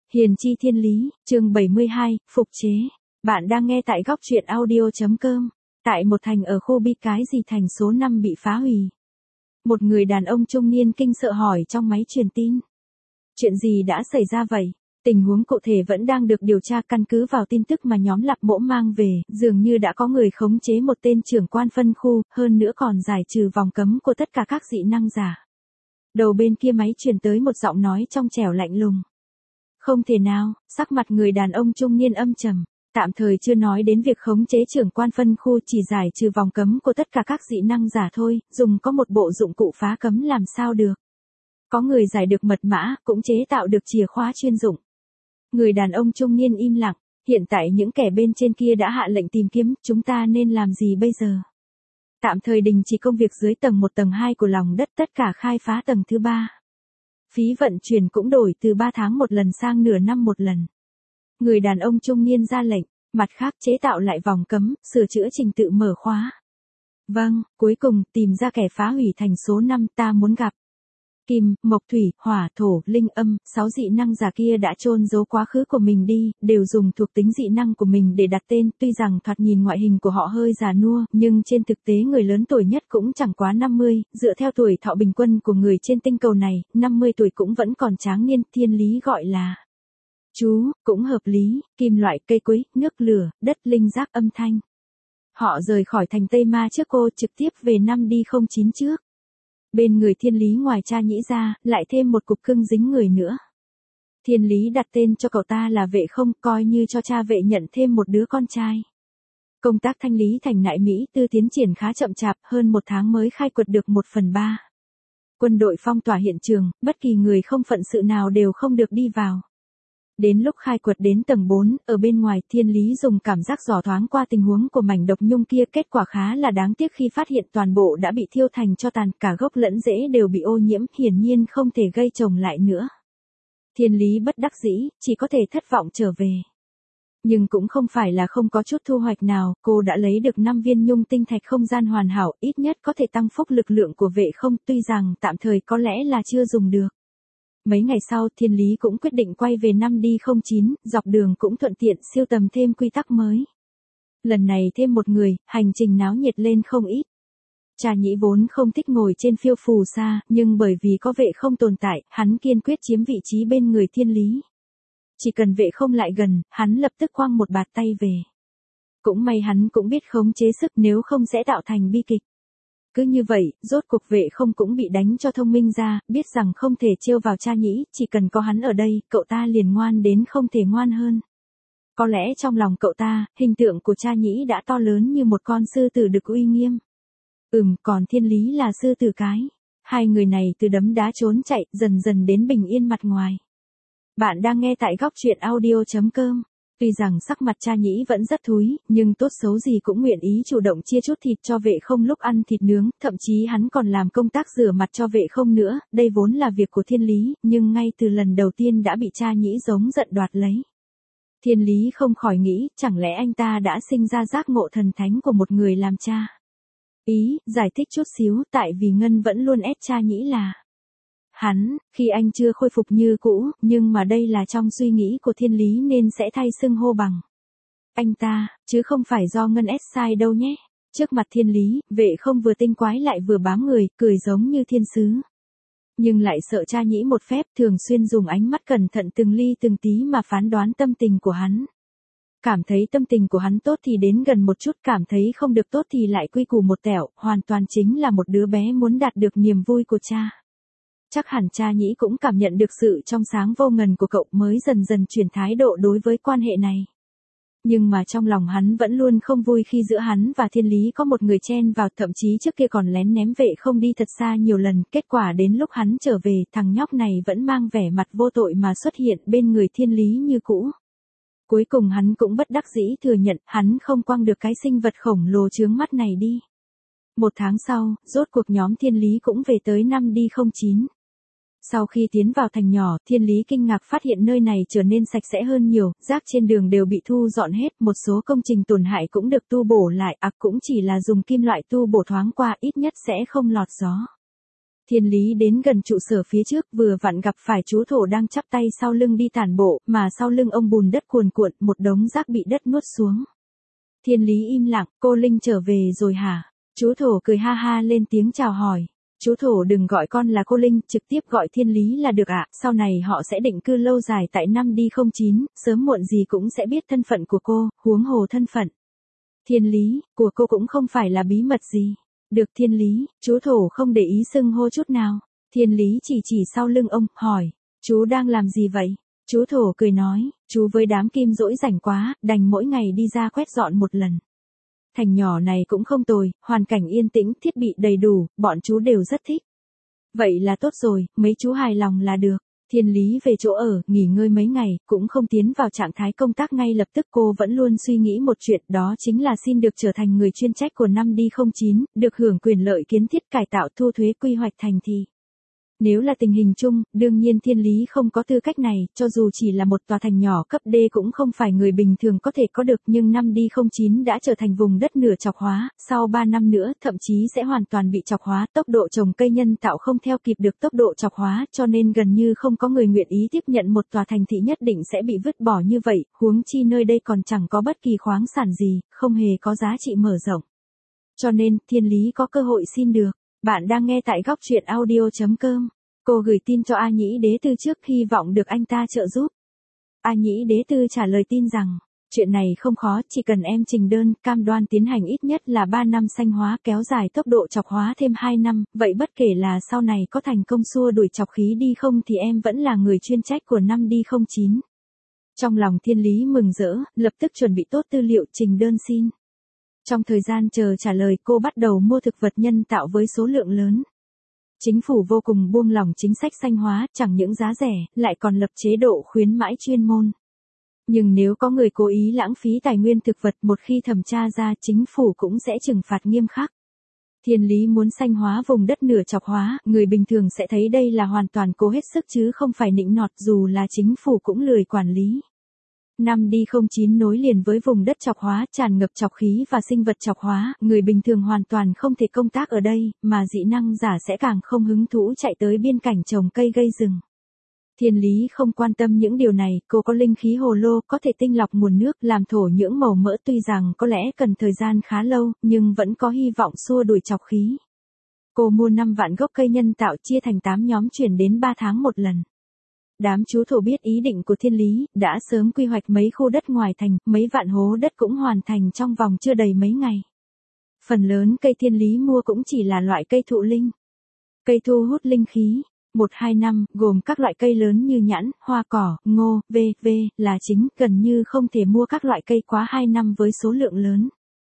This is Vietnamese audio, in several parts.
Hiền chi thiên lý, chương 72, phục chế. Bạn đang nghe tại góc truyện audio.com. Tại một thành ở khu Bi cái gì thành số 5 bị phá hủy. Một người đàn ông trung niên kinh sợ hỏi trong máy truyền tin. Chuyện gì đã xảy ra vậy? Tình huống cụ thể vẫn đang được điều tra căn cứ vào tin tức mà nhóm Lạc Mỗ mang về, dường như đã có người khống chế một tên trưởng quan phân khu, hơn nữa còn giải trừ vòng cấm của tất cả các dị năng giả. Đầu bên kia máy truyền tới một giọng nói trong trẻo lạnh lùng. Không thể nào, sắc mặt người đàn ông trung niên âm trầm, tạm thời chưa nói đến việc khống chế trưởng quan phân khu, chỉ giải trừ vòng cấm của tất cả các dị năng giả thôi, dùng có một bộ dụng cụ phá cấm làm sao được. Có người giải được mật mã, cũng chế tạo được chìa khóa chuyên dụng. Người đàn ông trung niên im lặng, hiện tại những kẻ bên trên kia đã hạ lệnh tìm kiếm, chúng ta nên làm gì bây giờ? Tạm thời đình chỉ công việc dưới tầng 1 tầng 2 của lòng đất, tất cả khai phá tầng thứ 3. Phí vận chuyển cũng đổi từ 3 tháng một lần sang nửa năm một lần. Người đàn ông trung niên ra lệnh, mặt khác chế tạo lại vòng cấm, sửa chữa trình tự mở khóa. Vâng, cuối cùng tìm ra kẻ phá hủy thành số 5 ta muốn gặp. Kim, mộc thủy, hỏa, thổ, linh âm, 6 dị năng giả kia đã chôn giấu quá khứ của mình đi, đều dùng thuộc tính dị năng của mình để đặt tên, tuy rằng thoạt nhìn ngoại hình của họ hơi già nua, nhưng trên thực tế người lớn tuổi nhất cũng chẳng quá 50, dựa theo tuổi thọ bình quân của người trên tinh cầu này, 50 tuổi cũng vẫn còn tráng niên, thiên lý gọi là chú, cũng hợp lý, kim loại, cây quế, nước lửa, đất linh giác, âm thanh. Họ rời khỏi thành Tây Ma trước cô, trực tiếp về 5D09 trước. Bên người thiên lý ngoài cha nhĩ ra, lại thêm một cục cưng dính người nữa. Thiên lý đặt tên cho cậu ta là Vệ Không, coi như cho cha Vệ nhận thêm một đứa con trai. Công tác thanh lý thành Nại Mỹ Tư tiến triển khá chậm chạp, hơn 1 tháng mới khai quật được 1/3. Quân đội phong tỏa hiện trường, bất kỳ người không phận sự nào đều không được đi vào. Đến lúc khai quật đến tầng 4, ở bên ngoài, thiên lý dùng cảm giác dò thoáng qua tình huống của mảnh độc nhung kia, kết quả khá là đáng tiếc khi phát hiện toàn bộ đã bị thiêu thành tro tàn, cả gốc lẫn rễ đều bị ô nhiễm, hiển nhiên không thể gây trồng lại nữa. Thiên lý bất đắc dĩ, chỉ có thể thất vọng trở về. Nhưng cũng không phải là không có chút thu hoạch nào, cô đã lấy được 5 viên nhung tinh thạch không gian hoàn hảo, ít nhất có thể tăng phúc lực lượng của Vệ Không, tuy rằng tạm thời có lẽ là chưa dùng được. Mấy ngày sau, thiên lý cũng quyết định quay về 5D09, dọc đường cũng thuận tiện siêu tầm thêm quy tắc mới. Lần này thêm một người, hành trình náo nhiệt lên không ít. Cha nhĩ vốn không thích ngồi trên phiêu phù sa, nhưng bởi vì có Vệ Không tồn tại, hắn kiên quyết chiếm vị trí bên người thiên lý. Chỉ cần Vệ Không lại gần, hắn lập tức quăng một bạt tay về. Cũng may hắn cũng biết khống chế sức, nếu không sẽ tạo thành bi kịch. Cứ như vậy, rốt cuộc Vệ Không cũng bị đánh cho thông minh ra, biết rằng không thể trêu vào cha nhĩ, chỉ cần có hắn ở đây, cậu ta liền ngoan đến không thể ngoan hơn. Có lẽ trong lòng cậu ta, hình tượng của cha nhĩ đã to lớn như một con sư tử đực uy nghiêm. Còn thiên lý là sư tử cái. Hai người này từ đấm đá trốn chạy, dần dần đến bình yên mặt ngoài. Bạn đang nghe tại góc truyện audio.com. Tuy rằng sắc mặt cha nhĩ vẫn rất thúi, nhưng tốt xấu gì cũng nguyện ý chủ động chia chút thịt cho Vệ Không lúc ăn thịt nướng, thậm chí hắn còn làm công tác rửa mặt cho Vệ Không nữa, đây vốn là việc của thiên lý, nhưng ngay từ lần đầu tiên đã bị cha nhĩ giống giận đoạt lấy. Thiên lý không khỏi nghĩ, chẳng lẽ anh ta đã sinh ra giác ngộ thần thánh của một người làm cha. Giải thích chút xíu, tại vì Ngân vẫn luôn ép cha nhĩ là hắn, khi anh chưa khôi phục như cũ, nhưng mà đây là trong suy nghĩ của thiên lý nên sẽ thay xưng hô bằng anh ta, chứ không phải do Ngân ép sai đâu nhé. Trước mặt thiên lý, Vệ Không vừa tinh quái lại vừa bám người, cười giống như thiên sứ. Nhưng lại sợ cha nhĩ một phép, thường xuyên dùng ánh mắt cẩn thận từng ly từng tí mà phán đoán tâm tình của hắn. Cảm thấy tâm tình của hắn tốt thì đến gần một chút, cảm thấy không được tốt thì lại quy củ một tẹo, hoàn toàn chính là một đứa bé muốn đạt được niềm vui của cha. Chắc hẳn cha nhĩ cũng cảm nhận được sự trong sáng vô ngần của cậu mới dần dần chuyển thái độ đối với quan hệ này. Nhưng mà trong lòng hắn vẫn luôn không vui khi giữa hắn và thiên lý có một người chen vào, thậm chí trước kia còn lén ném Vệ Không đi thật xa nhiều lần, kết quả đến lúc hắn trở về, thằng nhóc này vẫn mang vẻ mặt vô tội mà xuất hiện bên người thiên lý như cũ. Cuối cùng hắn cũng bất đắc dĩ thừa nhận, hắn không quăng được cái sinh vật khổng lồ chướng mắt này đi. 1 tháng sau, rốt cuộc nhóm thiên lý cũng về tới 5D09. Sau khi tiến vào thành nhỏ, thiên lý kinh ngạc phát hiện nơi này trở nên sạch sẽ hơn nhiều, rác trên đường đều bị thu dọn hết, một số công trình tổn hại cũng được tu bổ lại, cũng chỉ là dùng kim loại tu bổ thoáng qua, ít nhất sẽ không lọt gió. Thiên lý đến gần trụ sở phía trước vừa vặn gặp phải chú thổ đang chắp tay sau lưng đi tản bộ, mà sau lưng ông bùn đất cuồn cuộn, một đống rác bị đất nuốt xuống. Thiên lý im lặng, cô Linh trở về rồi hả? Chú thổ cười ha ha lên tiếng chào hỏi. Chú thổ đừng gọi con là cô Linh, trực tiếp gọi Thiên lý là được ạ, sau này họ sẽ định cư lâu dài tại 5D09, sớm muộn gì cũng sẽ biết thân phận của cô, huống hồ thân phận. Thiên lý, của cô cũng không phải là bí mật gì. Được Thiên lý, chú thổ không để ý xưng hô chút nào. Thiên lý chỉ sau lưng ông, hỏi, chú đang làm gì vậy? Chú thổ cười nói, chú với đám kim rỗi rảnh quá, đành mỗi ngày đi ra quét dọn một lần. Thành nhỏ này cũng không tồi, hoàn cảnh yên tĩnh, thiết bị đầy đủ, bọn chú đều rất thích. Vậy là tốt rồi, mấy chú hài lòng là được. Thiên lý về chỗ ở, nghỉ ngơi mấy ngày, cũng không tiến vào trạng thái công tác ngay lập tức. Cô vẫn luôn suy nghĩ một chuyện, đó chính là xin được trở thành người chuyên trách của 5D09, được hưởng quyền lợi kiến thiết cải tạo thu thuế quy hoạch thành thị. Nếu là tình hình chung, đương nhiên Thiên lý không có tư cách này, cho dù chỉ là một tòa thành nhỏ cấp D cũng không phải người bình thường có thể có được, nhưng 5D09 đã trở thành vùng đất nửa chọc hóa, sau 3 năm nữa thậm chí sẽ hoàn toàn bị chọc hóa, tốc độ trồng cây nhân tạo không theo kịp được tốc độ chọc hóa, cho nên gần như không có người nguyện ý tiếp nhận một tòa thành thị nhất định sẽ bị vứt bỏ như vậy, huống chi nơi đây còn chẳng có bất kỳ khoáng sản gì, không hề có giá trị mở rộng. Cho nên, Thiên lý có cơ hội xin được. Bạn đang nghe tại góc truyện audio.com. Cô gửi tin cho A Nhĩ Đế Tư trước, hy vọng được anh ta trợ giúp. A Nhĩ Đế Tư trả lời tin rằng, chuyện này không khó, chỉ cần em trình đơn, cam đoan tiến hành ít nhất là 3 năm xanh hóa, kéo dài tốc độ chọc hóa thêm 2 năm, vậy bất kể là sau này có thành công xua đuổi chọc khí đi không thì em vẫn là người chuyên trách của 5D09. Trong lòng Thiên lý mừng rỡ, lập tức chuẩn bị tốt tư liệu trình đơn xin. Trong thời gian chờ trả lời, cô bắt đầu mua thực vật nhân tạo với số lượng lớn. Chính phủ vô cùng buông lỏng chính sách xanh hóa, chẳng những giá rẻ, lại còn lập chế độ khuyến mãi chuyên môn. Nhưng nếu có người cố ý lãng phí tài nguyên thực vật, một khi thẩm tra ra, chính phủ cũng sẽ trừng phạt nghiêm khắc. Thiên lý muốn xanh hóa vùng đất nửa chọc hóa, người bình thường sẽ thấy đây là hoàn toàn cố hết sức chứ không phải nịnh nọt, dù là chính phủ cũng lười quản lý. 5D09 nối liền với vùng đất chọc hóa, tràn ngập chọc khí và sinh vật chọc hóa, người bình thường hoàn toàn không thể công tác ở đây, mà dị năng giả sẽ càng không hứng thú chạy tới biên cảnh trồng cây gây rừng. Thiên lý không quan tâm những điều này, cô có linh khí hồ lô, có thể tinh lọc nguồn nước, làm thổ nhưỡng màu mỡ, tuy rằng có lẽ cần thời gian khá lâu, nhưng vẫn có hy vọng xua đuổi chọc khí. Cô mua 5 vạn gốc cây nhân tạo chia thành 8 nhóm chuyển đến 3 tháng một lần. Đám chú thổ biết ý định của Thiên lý, đã sớm quy hoạch mấy khu đất ngoài thành, mấy vạn hố đất cũng hoàn thành trong vòng chưa đầy mấy ngày. Phần lớn cây Thiên lý mua cũng chỉ là loại cây thụ linh. Cây thu hút linh khí, 1-2 năm, gồm các loại cây lớn như nhãn, hoa cỏ, ngô, v.v. là chính, gần như không thể mua các loại cây quá 2 năm với số lượng lớn.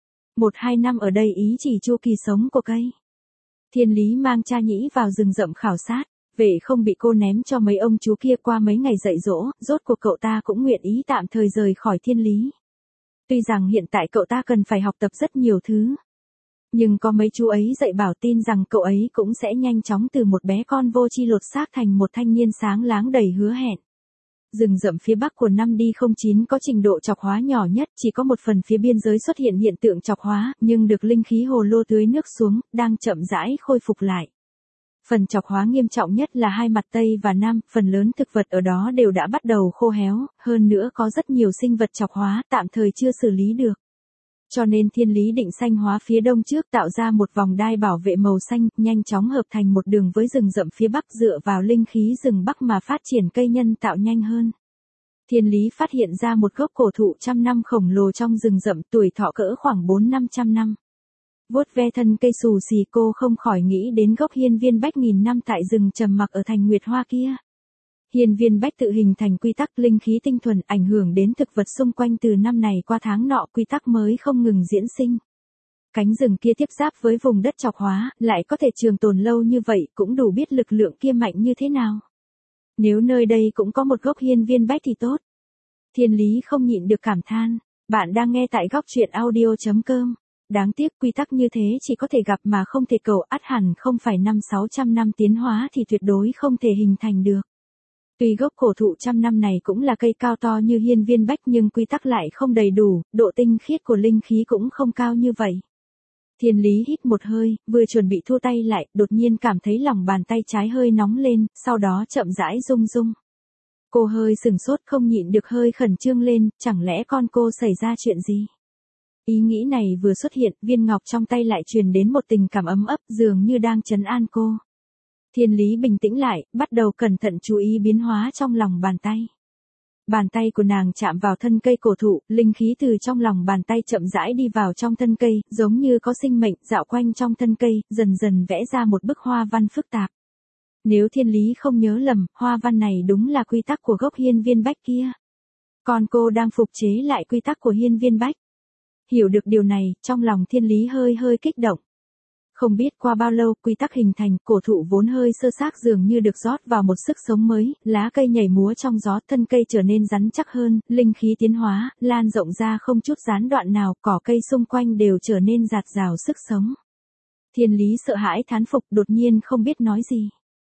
1-2 năm ở đây ý chỉ chu kỳ sống của cây. Thiên lý mang cha Nhĩ vào rừng rậm khảo sát. Vệ không bị cô ném cho mấy ông chú kia, qua mấy ngày dạy dỗ, rốt cuộc cậu ta cũng nguyện ý tạm thời rời khỏi Thiên lý. Tuy rằng hiện tại cậu ta cần phải học tập rất nhiều thứ. Nhưng có mấy chú ấy dạy bảo tin rằng cậu ấy cũng sẽ nhanh chóng từ một bé con vô tri lột xác thành một thanh niên sáng láng đầy hứa hẹn. Rừng rậm phía bắc của 5D09 có trình độ chọc hóa nhỏ nhất, chỉ có một phần phía biên giới xuất hiện hiện tượng chọc hóa, nhưng được linh khí hồ lô tưới nước xuống, đang chậm rãi khôi phục lại. Phần chọc hóa nghiêm trọng nhất là hai mặt Tây và Nam, phần lớn thực vật ở đó đều đã bắt đầu khô héo, hơn nữa có rất nhiều sinh vật chọc hóa tạm thời chưa xử lý được. Cho nên Thiên lý định xanh hóa phía đông trước, tạo ra một vòng đai bảo vệ màu xanh, nhanh chóng hợp thành một đường với rừng rậm phía bắc, dựa vào linh khí rừng bắc mà phát triển cây nhân tạo nhanh hơn. Thiên lý phát hiện ra một gốc cổ thụ trăm năm khổng lồ trong rừng rậm, tuổi thọ cỡ khoảng 400-500 năm. Vuốt ve thân cây xù xì, cô không khỏi nghĩ đến gốc hiên viên bách nghìn năm tại rừng trầm mặc ở thành Nguyệt Hoa kia. Hiên viên bách tự hình thành quy tắc linh khí tinh thuần, ảnh hưởng đến thực vật xung quanh từ năm này qua tháng nọ, quy tắc mới không ngừng diễn sinh. Cánh rừng kia tiếp giáp với vùng đất chọc hóa, lại có thể trường tồn lâu như vậy, cũng đủ biết lực lượng kia mạnh như thế nào. Nếu nơi đây cũng có một gốc hiên viên bách thì tốt. Thiên lý không nhịn được cảm than. Bạn đang nghe tại góc truyện audio.com. Đáng tiếc quy tắc như thế chỉ có thể gặp mà không thể cầu, ắt hẳn không phải 500-600 năm tiến hóa thì tuyệt đối không thể hình thành được. Tuy gốc cổ thụ trăm năm này cũng là cây cao to như hiên viên bách nhưng quy tắc lại không đầy đủ, độ tinh khiết của linh khí cũng không cao như vậy. Thiên Lý hít một hơi, vừa chuẩn bị thu tay lại, đột nhiên cảm thấy lòng bàn tay trái hơi nóng lên, sau đó chậm rãi rung rung. Cô hơi sửng sốt không nhịn được hơi khẩn trương lên, chẳng lẽ con cô xảy ra chuyện gì? Ý nghĩ này vừa xuất hiện, viên ngọc trong tay lại truyền đến một tình cảm ấm ấp dường như đang trấn an cô. Thiên Lý bình tĩnh lại, bắt đầu cẩn thận chú ý biến hóa trong lòng bàn tay. Bàn tay của nàng chạm vào thân cây cổ thụ, linh khí từ trong lòng bàn tay chậm rãi đi vào trong thân cây, giống như có sinh mệnh dạo quanh trong thân cây, dần dần vẽ ra một bức hoa văn phức tạp. Nếu Thiên Lý không nhớ lầm, hoa văn này đúng là quy tắc của gốc hiên viên bách kia. Còn cô đang phục chế lại quy tắc của hiên viên bách. Hiểu được điều này, trong lòng Thiên Lý hơi kích động. Không biết qua bao lâu, quy tắc hình thành, cổ thụ vốn hơi sơ xác dường như được rót vào một sức sống mới, lá cây nhảy múa trong gió, thân cây trở nên rắn chắc hơn, linh khí tiến hóa, lan rộng ra không chút gián đoạn nào, cỏ cây xung quanh đều trở nên rạt rào sức sống. Thiên Lý sợ hãi thán phục, đột nhiên không biết nói gì.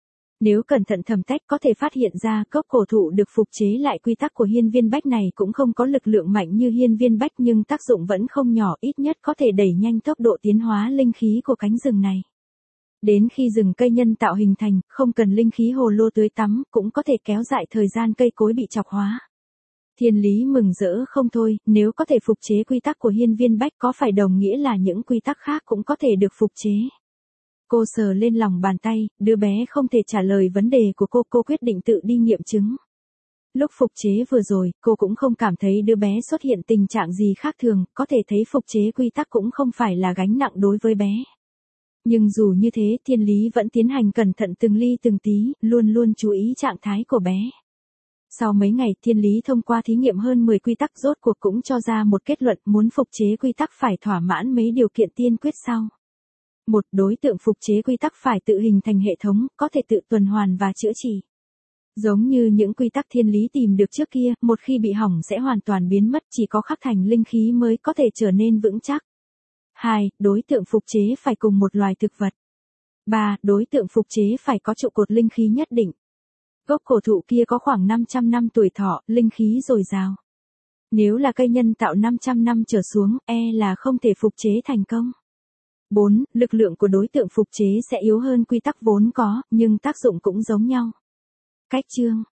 Nếu cẩn thận thầm tách có thể phát hiện ra gốc cổ thụ được phục chế lại quy tắc của hiên viên bách này cũng không có lực lượng mạnh như hiên viên bách nhưng tác dụng vẫn không nhỏ, ít nhất có thể đẩy nhanh tốc độ tiến hóa linh khí của cánh rừng này. Đến khi rừng cây nhân tạo hình thành, không cần linh khí hồ lô tưới tắm, cũng có thể kéo dài thời gian cây cối bị chọc hóa. Thiên Lý mừng rỡ không thôi, nếu có thể phục chế quy tắc của hiên viên bách có phải đồng nghĩa là những quy tắc khác cũng có thể được phục chế. Cô sờ lên lòng bàn tay, đứa bé không thể trả lời vấn đề của cô quyết định tự đi nghiệm chứng. Lúc phục chế vừa rồi, cô cũng không cảm thấy đứa bé xuất hiện tình trạng gì khác thường, có thể thấy phục chế quy tắc cũng không phải là gánh nặng đối với bé. Nhưng dù như thế, Thiên Lý vẫn tiến hành cẩn thận từng ly từng tí, luôn chú ý trạng thái của bé. Sau mấy ngày, Thiên Lý thông qua thí nghiệm hơn 10 quy tắc rốt cuộc cũng cho ra một kết luận muốn phục chế quy tắc phải thỏa mãn mấy điều kiện tiên quyết sau. Một, đối tượng phục chế quy tắc phải tự hình thành hệ thống, có thể tự tuần hoàn và chữa trị. Giống như những quy tắc Thiên Lý tìm được trước kia, một khi bị hỏng sẽ hoàn toàn biến mất, chỉ có khắc thành linh khí mới có thể trở nên vững chắc. 2. Đối tượng phục chế phải cùng một loài thực vật. 3. Đối tượng phục chế phải có trụ cột linh khí nhất định. Gốc cổ thụ kia có khoảng 500 năm tuổi thọ, linh khí dồi dào. Nếu là cây nhân tạo 500 năm trở xuống, là không thể phục chế thành công. 4. Lực lượng của đối tượng phục chế sẽ yếu hơn quy tắc vốn có, nhưng tác dụng cũng giống nhau. Cách chương